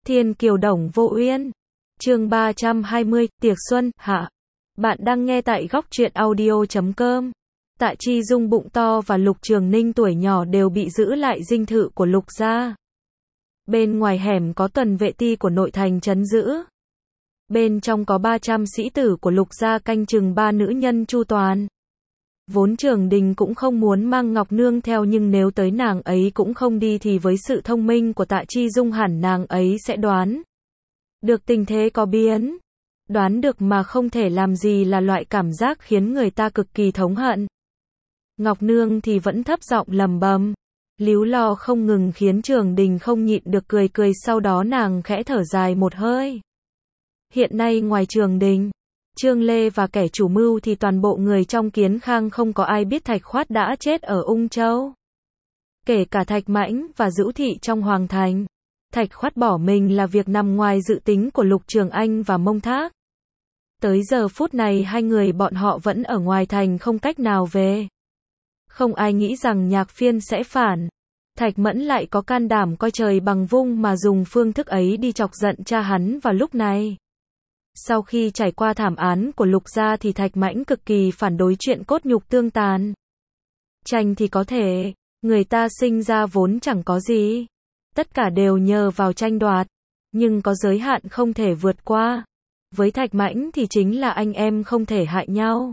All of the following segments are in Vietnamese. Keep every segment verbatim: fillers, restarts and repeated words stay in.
Thiên kiều đồng vô uyên. Chương ba trăm hai mươi, tiệc xuân, hạ. Bạn đang nghe tại góc truyện audio chấm com. Tạ Chi Dung bụng to và Lục Trường Ninh tuổi nhỏ đều bị giữ lại dinh thự của Lục gia. Bên ngoài hẻm có tuần vệ ti của nội thành trấn giữ. Bên trong có ba trăm sĩ tử của Lục gia canh chừng ba nữ nhân chu toàn. Vốn Trường Đình cũng không muốn mang Ngọc Nương theo, nhưng nếu tới nàng ấy cũng không đi thì với sự thông minh của Tạ Chi Dung hẳn nàng ấy sẽ đoán được tình thế có biến. Đoán được mà không thể làm gì là loại cảm giác khiến người ta cực kỳ thống hận. Ngọc Nương thì vẫn thấp giọng lầm bầm, líu lo không ngừng khiến Trường Đình không nhịn được cười cười, sau đó nàng khẽ thở dài một hơi. Hiện nay ngoài Trường Đình, Trương Lê và kẻ chủ mưu thì toàn bộ người trong Kiến Khang không có ai biết Thạch Khoát đã chết ở Ung Châu. Kể cả Thạch Mãnh và Dữu Thị trong Hoàng Thành. Thạch Khoát bỏ mình là việc nằm ngoài dự tính của Lục Trường Anh và Mông Thác. Tới giờ phút này hai người bọn họ vẫn ở ngoài thành không cách nào về. Không ai nghĩ rằng Nhạc Phiên sẽ phản. Thạch Mẫn lại có can đảm coi trời bằng vung mà dùng phương thức ấy đi chọc giận cha hắn vào lúc này. Sau khi trải qua thảm án của Lục gia thì Thạch Mãnh cực kỳ phản đối chuyện cốt nhục tương tàn. Tranh thì có thể, người ta sinh ra vốn chẳng có gì. Tất cả đều nhờ vào tranh đoạt, nhưng có giới hạn không thể vượt qua. Với Thạch Mãnh thì chính là anh em không thể hại nhau.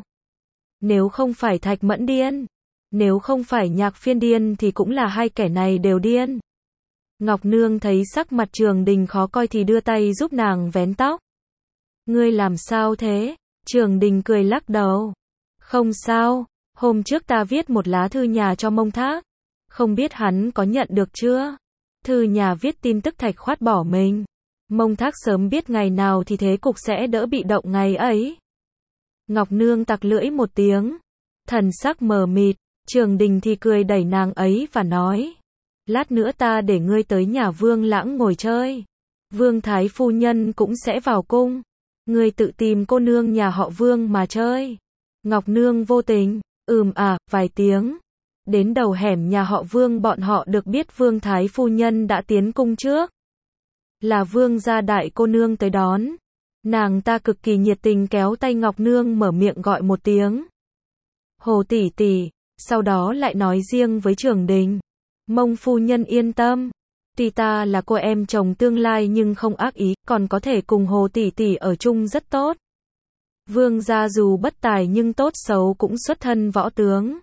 Nếu không phải Thạch Mẫn điên, nếu không phải Nhạc Phiên điên thì cũng là hai kẻ này đều điên. Ngọc Nương thấy sắc mặt Trường Đình khó coi thì đưa tay giúp nàng vén tóc. Ngươi làm sao thế? Trường Đình cười lắc đầu. Không sao, hôm trước ta viết một lá thư nhà cho Mông Thác. Không biết hắn có nhận được chưa? Thư nhà viết tin tức Thạch Khoát bỏ mình. Mông Thác sớm biết ngày nào thì thế cục sẽ đỡ bị động ngày ấy. Ngọc Nương tặc lưỡi một tiếng. Thần sắc mờ mịt. Trường Đình thì cười đẩy nàng ấy và nói. Lát nữa ta để ngươi tới nhà Vương Lãng ngồi chơi. Vương Thái phu nhân cũng sẽ vào cung. Ngươi tự tìm cô nương nhà họ Vương mà chơi. Ngọc Nương vô tình, ừm à, vài tiếng. Đến đầu hẻm nhà họ Vương bọn họ được biết Vương Thái phu nhân đã tiến cung trước. Là Vương gia đại cô nương tới đón. Nàng ta cực kỳ nhiệt tình kéo tay Ngọc Nương mở miệng gọi một tiếng. Hồ tỷ tỷ, sau đó lại nói riêng với Trường Đình. Mông phu nhân yên tâm. Tuy ta là cô em chồng tương lai nhưng không ác ý, còn có thể cùng Hồ tỷ tỷ ở chung rất tốt. Vương gia dù bất tài nhưng tốt xấu cũng xuất thân võ tướng.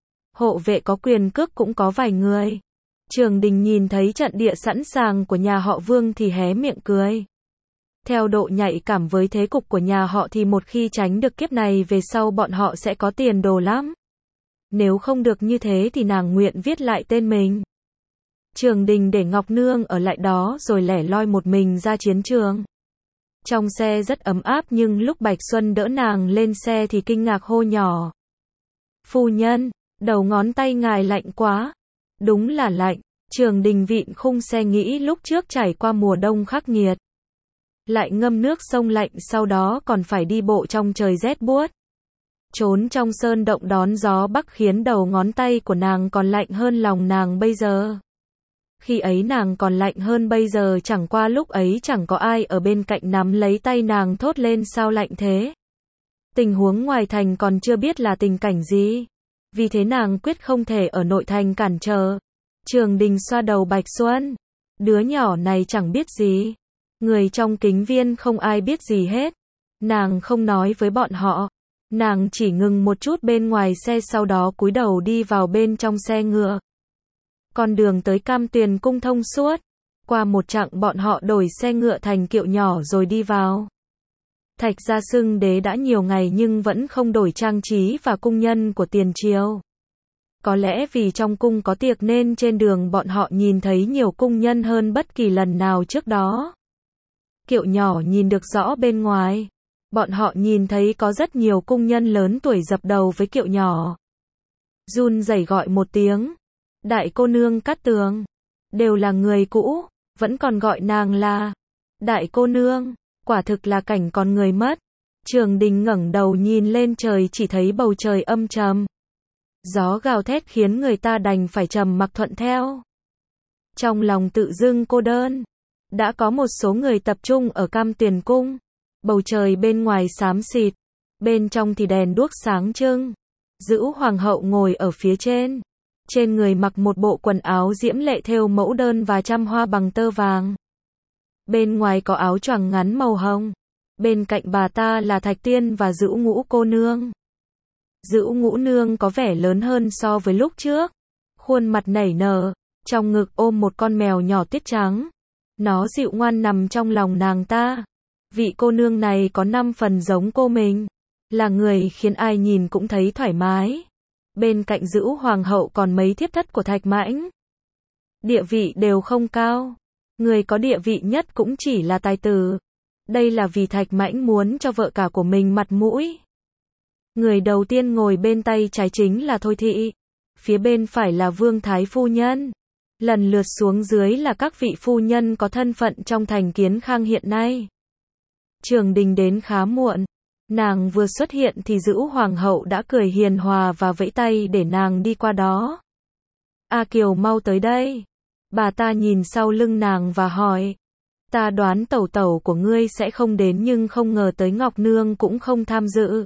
Hộ vệ có quyền cước cũng có vài người. Trường Đình nhìn thấy trận địa sẵn sàng của nhà họ Vương thì hé miệng cười. Theo độ nhạy cảm với thế cục của nhà họ thì một khi tránh được kiếp này về sau bọn họ sẽ có tiền đồ lắm. Nếu không được như thế thì nàng nguyện viết lại tên mình. Trường Đình để Ngọc Nương ở lại đó rồi lẻ loi một mình ra chiến trường. Trong xe rất ấm áp nhưng lúc Bạch Xuân đỡ nàng lên xe thì kinh ngạc hô nhỏ. Phu nhân, đầu ngón tay ngài lạnh quá. Đúng là lạnh. Trường Đình vịn khung xe nghĩ lúc trước trải qua mùa đông khắc nghiệt. Lại ngâm nước sông lạnh sau đó còn phải đi bộ trong trời rét buốt. Trốn trong sơn động đón gió bắc khiến đầu ngón tay của nàng còn lạnh hơn lòng nàng bây giờ. Khi ấy nàng còn lạnh hơn bây giờ, chẳng qua lúc ấy chẳng có ai ở bên cạnh nắm lấy tay nàng thốt lên sao lạnh thế. Tình huống ngoài thành còn chưa biết là tình cảnh gì. Vì thế nàng quyết không thể ở nội thành cản trở. Trường Đình xoa đầu Bạch Xuân. Đứa nhỏ này chẳng biết gì. Người trong kính viên không ai biết gì hết. Nàng không nói với bọn họ. Nàng chỉ ngừng một chút bên ngoài xe sau đó cúi đầu đi vào bên trong xe ngựa. Con đường tới Cam Tuyền cung thông suốt. Qua một chặng bọn họ đổi xe ngựa thành kiệu nhỏ rồi đi vào. Thạch gia xưng đế đã nhiều ngày nhưng vẫn không đổi trang trí và cung nhân của tiền triều. Có lẽ vì trong cung có tiệc nên trên đường bọn họ nhìn thấy nhiều cung nhân hơn bất kỳ lần nào trước đó. Kiệu nhỏ nhìn được rõ bên ngoài. Bọn họ nhìn thấy có rất nhiều cung nhân lớn tuổi dập đầu với kiệu nhỏ. Run rẩy gọi một tiếng. Đại cô nương Cát Tường. Đều là người cũ, vẫn còn gọi nàng là đại cô nương. Quả thực là cảnh còn người mất. Trường Đình ngẩng đầu nhìn lên trời chỉ thấy bầu trời âm trầm. Gió gào thét khiến người ta đành phải trầm mặc thuận theo. Trong lòng tự dưng cô đơn. Đã có một số người tập trung ở Cam Tuyền Cung. Bầu trời bên ngoài xám xịt, bên trong thì đèn đuốc sáng trưng. Dữ hoàng hậu ngồi ở phía trên. Trên người mặc một bộ quần áo diễm lệ thêu mẫu đơn và trăm hoa bằng tơ vàng. Bên ngoài có áo choàng ngắn màu hồng. Bên cạnh bà ta là Thạch Tiên và Dữ Ngũ cô nương. Dữ Ngũ nương có vẻ lớn hơn so với lúc trước. Khuôn mặt nảy nở, trong ngực ôm một con mèo nhỏ tiết trắng. Nó dịu ngoan nằm trong lòng nàng ta. Vị cô nương này có năm phần giống cô mình. Là người khiến ai nhìn cũng thấy thoải mái. Bên cạnh Dữ hoàng hậu còn mấy thiếp thất của Thạch Mãnh. Địa vị đều không cao. Người có địa vị nhất cũng chỉ là tài tử. Đây là vì Thạch Mãnh muốn cho vợ cả của mình mặt mũi. Người đầu tiên ngồi bên tay trái chính là Thôi Thị. Phía bên phải là Vương Thái phu nhân. Lần lượt xuống dưới là các vị phu nhân có thân phận trong thành Kiến Khang hiện nay. Trường Đình đến khá muộn. Nàng vừa xuất hiện thì Dữ hoàng hậu đã cười hiền hòa và vẫy tay để nàng đi qua đó. A Kiều mau tới đây. Bà ta nhìn sau lưng nàng và hỏi. Ta đoán tẩu tẩu của ngươi sẽ không đến nhưng không ngờ tới Ngọc Nương cũng không tham dự.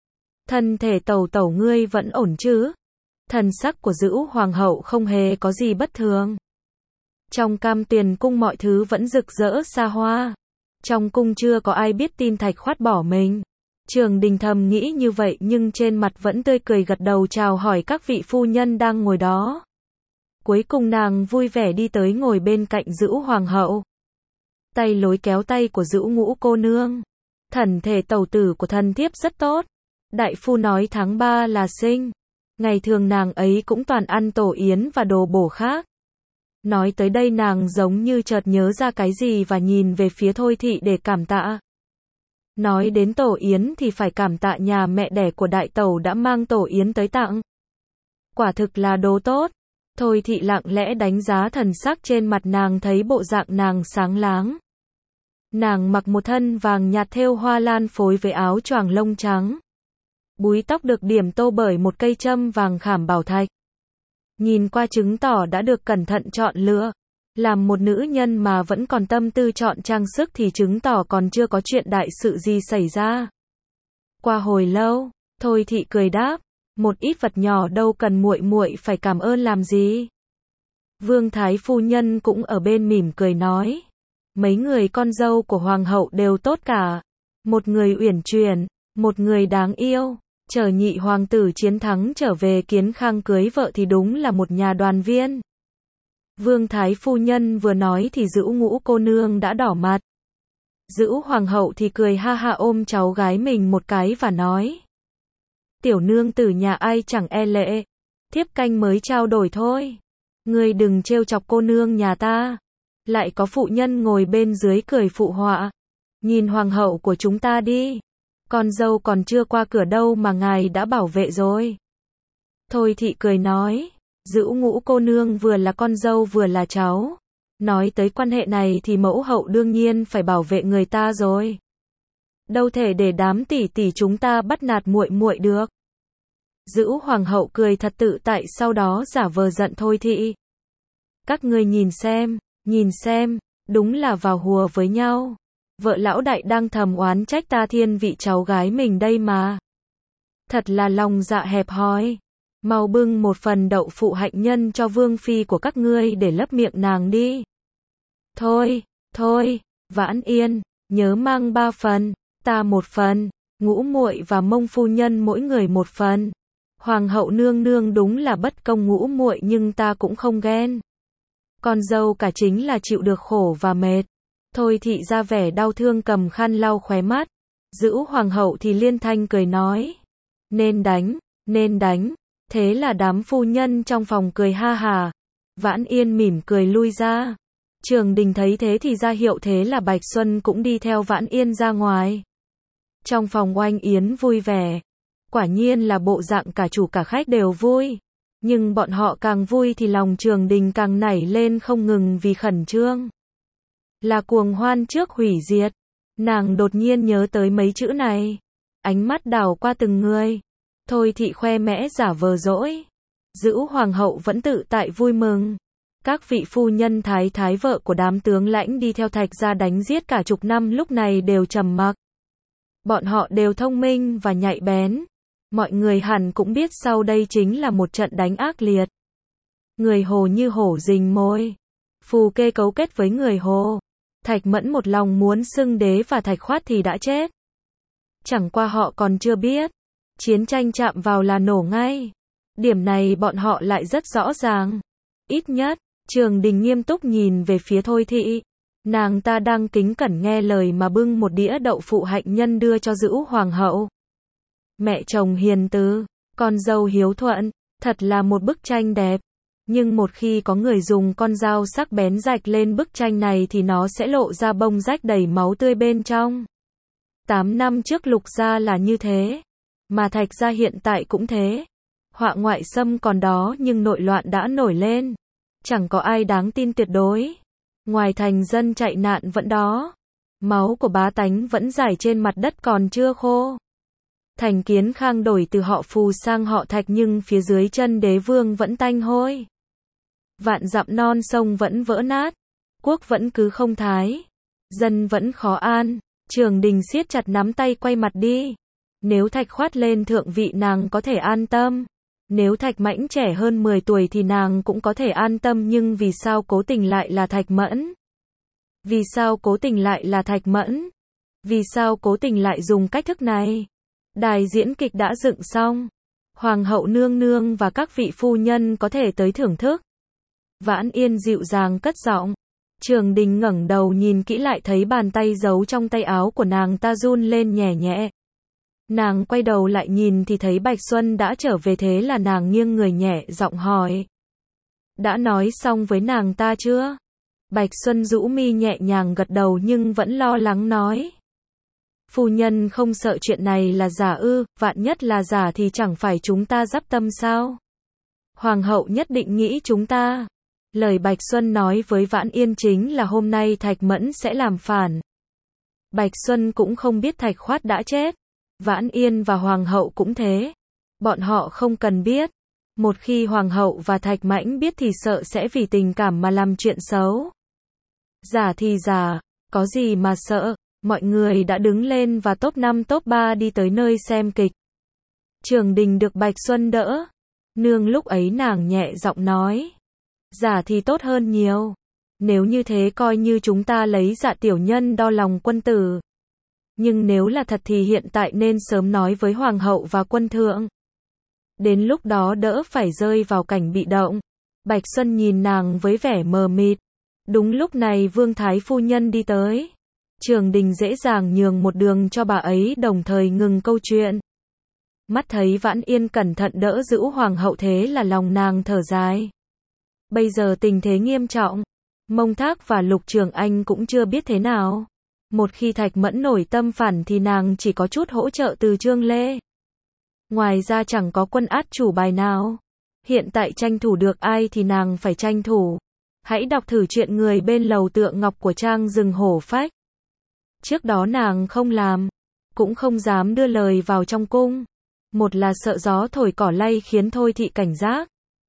Thân thể tẩu tẩu ngươi vẫn ổn chứ? Thần sắc của Dữ hoàng hậu không hề có gì bất thường. Trong Cam Tuyền Cung mọi thứ vẫn rực rỡ xa hoa. Trong cung chưa có ai biết tin Thạch Khoát bỏ mình. Trường Đình thầm nghĩ như vậy nhưng trên mặt vẫn tươi cười gật đầu chào hỏi các vị phu nhân đang ngồi đó. Cuối cùng nàng vui vẻ đi tới ngồi bên cạnh Dữ hoàng hậu. Tay lối kéo tay của Dữ Ngũ cô nương. Thần thể tẩu tử của thần thiếp rất tốt. Đại phu nói tháng ba là sinh. Ngày thường nàng ấy cũng toàn ăn tổ yến và đồ bổ khác. Nói tới đây nàng giống như chợt nhớ ra cái gì và nhìn về phía Thôi Thị để cảm tạ. Nói đến tổ yến thì phải cảm tạ nhà mẹ đẻ của đại tẩu đã mang tổ yến tới tặng. Quả thực là đồ tốt. Thôi Thị lặng lẽ đánh giá thần sắc trên mặt nàng thấy bộ dạng nàng sáng láng. Nàng mặc một thân vàng nhạt thêu hoa lan phối với áo choàng lông trắng. Búi tóc được điểm tô bởi một cây châm vàng khảm bảo thạch. Nhìn qua chứng tỏ đã được cẩn thận chọn lựa. Làm một nữ nhân mà vẫn còn tâm tư chọn trang sức thì chứng tỏ còn chưa có chuyện đại sự gì xảy ra. Qua hồi lâu, Thôi Thị cười đáp, một ít vật nhỏ đâu cần muội muội phải cảm ơn làm gì. Vương Thái phu nhân cũng ở bên mỉm cười nói, mấy người con dâu của hoàng hậu đều tốt cả. Một người uyển chuyển, một người đáng yêu. Chờ nhị hoàng tử chiến thắng trở về Kiến Khang cưới vợ thì đúng là một nhà đoàn viên. Vương Thái phu nhân vừa nói thì Dữ Ngũ cô nương đã đỏ mặt. Dữ hoàng hậu thì cười ha ha ôm cháu gái mình một cái và nói. Tiểu nương tử nhà ai chẳng e lệ. Thiếp canh mới trao đổi thôi. Ngươi đừng trêu chọc cô nương nhà ta. Lại có phụ nhân ngồi bên dưới cười phụ họa. Nhìn hoàng hậu của chúng ta đi. Con dâu còn chưa qua cửa đâu mà ngài đã bảo vệ rồi. Thôi Thị cười nói. Dữ Ngũ cô nương vừa là con dâu vừa là cháu. Nói tới quan hệ này thì mẫu hậu đương nhiên phải bảo vệ người ta rồi. Đâu thể để đám tỷ tỷ chúng ta bắt nạt muội muội được. Dữ hoàng hậu cười thật tự tại sau đó giả vờ giận Thôi Thị. Các ngươi nhìn xem, nhìn xem, đúng là vào hùa với nhau. Vợ lão đại đang thầm oán trách ta thiên vị cháu gái mình đây mà. Thật là lòng dạ hẹp hòi. Mau bưng một phần đậu phụ hạnh nhân cho vương phi của các ngươi để lấp miệng nàng đi. Thôi, thôi, Vãn Yên, nhớ mang ba phần, ta một phần, Ngũ muội và Mông phu nhân mỗi người một phần. Hoàng hậu nương nương đúng là bất công Ngũ muội nhưng ta cũng không ghen. Con dâu cả chính là chịu được khổ và mệt. Thôi Thị ra vẻ đau thương cầm khăn lau khóe mắt. Dữ hoàng hậu thì liên thanh cười nói. Nên đánh, nên đánh. Thế là đám phu nhân trong phòng cười ha hà. Vãn Yên mỉm cười lui ra. Trường Đình thấy thế thì ra hiệu thế là Bạch Xuân cũng đi theo Vãn Yên ra ngoài. Trong phòng oanh yến vui vẻ. Quả nhiên là bộ dạng cả chủ cả khách đều vui. Nhưng bọn họ càng vui thì lòng Trường Đình càng nảy lên không ngừng vì khẩn trương. Là cuồng hoan trước hủy diệt. Nàng đột nhiên nhớ tới mấy chữ này. Ánh mắt đảo qua từng người. Thôi Thị khoe mẽ giả vờ dỗi. Dữ hoàng hậu vẫn tự tại vui mừng. Các vị phu nhân thái thái vợ của đám tướng lãnh đi theo Thạch gia đánh giết cả chục năm lúc này đều trầm mặc. Bọn họ đều thông minh và nhạy bén. Mọi người hẳn cũng biết sau đây chính là một trận đánh ác liệt. Người Hồ như hổ rình mồi. Phù Kê cấu kết với người Hồ. Thạch Mẫn một lòng muốn xưng đế và Thạch Khoát thì đã chết. Chẳng qua họ còn chưa biết. Chiến tranh chạm vào là nổ ngay. Điểm này bọn họ lại rất rõ ràng. Ít nhất, Trường Đình nghiêm túc nhìn về phía Thôi Thị. Nàng ta đang kính cẩn nghe lời mà bưng một đĩa đậu phụ hạnh nhân đưa cho Dữu Hoàng hậu. Mẹ chồng hiền từ, con dâu hiếu thuận, thật là một bức tranh đẹp. Nhưng một khi có người dùng con dao sắc bén rạch lên bức tranh này thì nó sẽ lộ ra bông rách đầy máu tươi bên trong. Tám năm trước Lục gia là như thế, mà Thạch gia hiện tại cũng thế. Họa ngoại xâm còn đó nhưng nội loạn đã nổi lên. Chẳng có ai đáng tin tuyệt đối. Ngoài thành dân chạy nạn vẫn đó. Máu của bá tánh vẫn rải trên mặt đất còn chưa khô. Thành Kiến Khang đổi từ họ Phù sang họ Thạch nhưng phía dưới chân đế vương vẫn tanh hôi. Vạn dặm non sông vẫn vỡ nát. Quốc vẫn cứ không thái. Dân vẫn khó an. Trường Đình siết chặt nắm tay quay mặt đi. Nếu Thạch Khoát lên thượng vị nàng có thể an tâm. Nếu Thạch Mãnh trẻ hơn mười tuổi thì nàng cũng có thể an tâm nhưng vì sao cố tình lại là Thạch Mẫn? Vì sao cố tình lại là Thạch Mẫn? Vì sao cố tình lại dùng cách thức này? Đài diễn kịch đã dựng xong. Hoàng hậu nương nương và các vị phu nhân có thể tới thưởng thức. Vãn Yên dịu dàng cất giọng. Trường Đình ngẩng đầu nhìn kỹ lại thấy bàn tay giấu trong tay áo của nàng ta run lên nhẹ nhẹ. Nàng quay đầu lại nhìn thì thấy Bạch Xuân đã trở về thế là nàng nghiêng người nhẹ giọng hỏi. Đã nói xong với nàng ta chưa? Bạch Xuân rũ mi nhẹ nhàng gật đầu nhưng vẫn lo lắng nói. Phu nhân không sợ chuyện này là giả ư, vạn nhất là giả thì chẳng phải chúng ta dắp tâm sao? Hoàng hậu nhất định nghĩ chúng ta. Lời Bạch Xuân nói với Vãn Yên chính là hôm nay Thạch Mẫn sẽ làm phản. Bạch Xuân cũng không biết Thạch Khoát đã chết. Vãn Yên và Hoàng hậu cũng thế. Bọn họ không cần biết. Một khi Hoàng hậu và Thạch Mãnh biết thì sợ sẽ vì tình cảm mà làm chuyện xấu. Giả thì giả, có gì mà sợ. Mọi người đã đứng lên và top năm top ba đi tới nơi xem kịch. Trường Đình được Bạch Xuân đỡ. Nương lúc ấy nàng nhẹ giọng nói. Giả thì tốt hơn nhiều. Nếu như thế coi như chúng ta lấy Dạ tiểu nhân đo lòng quân tử. Nhưng nếu là thật thì hiện tại nên sớm nói với Hoàng hậu và quân thượng. Đến lúc đó đỡ phải rơi vào cảnh bị động. Bạch Xuân nhìn nàng với vẻ mờ mịt. Đúng lúc này Vương Thái phu nhân đi tới. Trường Đình dễ dàng nhường một đường cho bà ấy đồng thời ngừng câu chuyện. Mắt thấy Vãn Yên cẩn thận đỡ giữ Hoàng hậu thế là lòng nàng thở dài. Bây giờ tình thế nghiêm trọng. Mông Thác và Lục Trường Anh cũng chưa biết thế nào. Một khi Thạch Mẫn nổi tâm phản thì nàng chỉ có chút hỗ trợ từ Trương Lê. Ngoài ra chẳng có quân át chủ bài nào. Hiện tại tranh thủ được ai thì nàng phải tranh thủ. Hãy đọc thử chuyện Người bên lầu tượng ngọc của Trang Rừng Hổ Phách. Trước đó nàng không làm, cũng không dám đưa lời vào trong cung. Một là sợ gió thổi cỏ lay khiến Thôi Thị cảnh giác.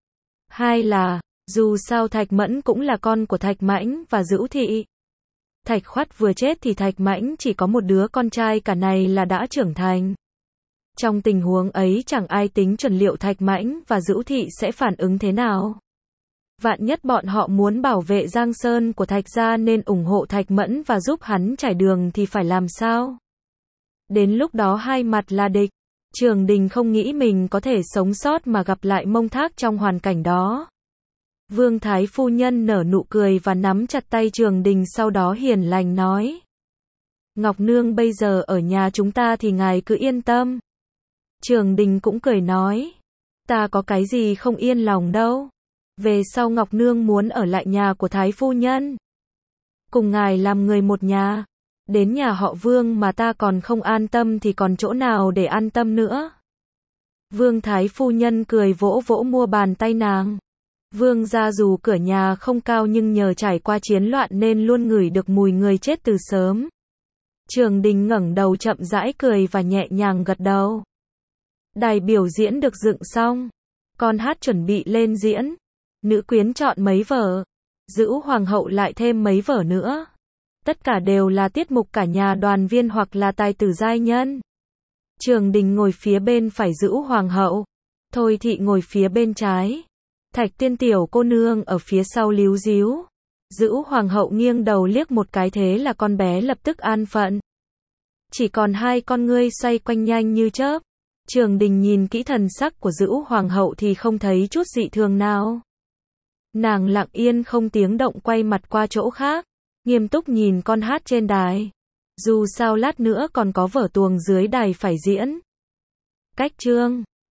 Hai là, dù sao Thạch Mẫn cũng là con của Thạch Mãnh và Dữu Thị. Thạch Khoát vừa chết thì Thạch Mãnh chỉ có một đứa con trai cả này là đã trưởng thành. Trong tình huống ấy chẳng ai tính chuẩn liệu Thạch Mãnh và Dữu Thị sẽ phản ứng thế nào. Vạn nhất bọn họ muốn bảo vệ Giang Sơn của Thạch gia nên ủng hộ Thạch Mẫn và giúp hắn trải đường thì phải làm sao? Đến lúc đó hai mặt là địch. Trường Đình không nghĩ mình có thể sống sót mà gặp lại Mông Thác trong hoàn cảnh đó. Vương Thái phu nhân nở nụ cười và nắm chặt tay Trường Đình sau đó hiền lành nói. Ngọc Nương bây giờ ở nhà chúng ta thì ngài cứ yên tâm. Trường Đình cũng cười nói. Ta có cái gì không yên lòng đâu. Về sau Ngọc Nương muốn ở lại nhà của Thái phu nhân. Cùng ngài làm người một nhà. Đến nhà họ Vương mà ta còn không an tâm thì còn chỗ nào để an tâm nữa. Vương Thái phu nhân cười vỗ vỗ mua bàn tay nàng. Vương gia dù cửa nhà không cao nhưng nhờ trải qua chiến loạn nên luôn ngửi được mùi người chết từ sớm. Trường Đình ngẩng đầu chậm rãi cười và nhẹ nhàng gật đầu. Đài biểu diễn được dựng xong. Con hát chuẩn bị lên diễn. Nữ quyến chọn mấy vở. Dữ hoàng hậu lại thêm mấy vở nữa. Tất cả đều là tiết mục cả nhà đoàn viên hoặc là tài tử giai nhân. Trường Đình ngồi phía bên phải Dữ hoàng hậu. Thôi Thị ngồi phía bên trái. Thạch Tiên tiểu cô nương ở phía sau líu díu. Dữ hoàng hậu nghiêng đầu liếc một cái thế là con bé lập tức an phận. Chỉ còn hai con ngươi xoay quanh nhanh như chớp. Trường Đình nhìn kỹ thần sắc của Dữ hoàng hậu thì không thấy chút dị thường nào. Nàng lặng yên không tiếng động quay mặt qua chỗ khác, nghiêm túc nhìn con hát trên đài. Dù sao lát nữa còn có vở tuồng dưới đài phải diễn. Cách chương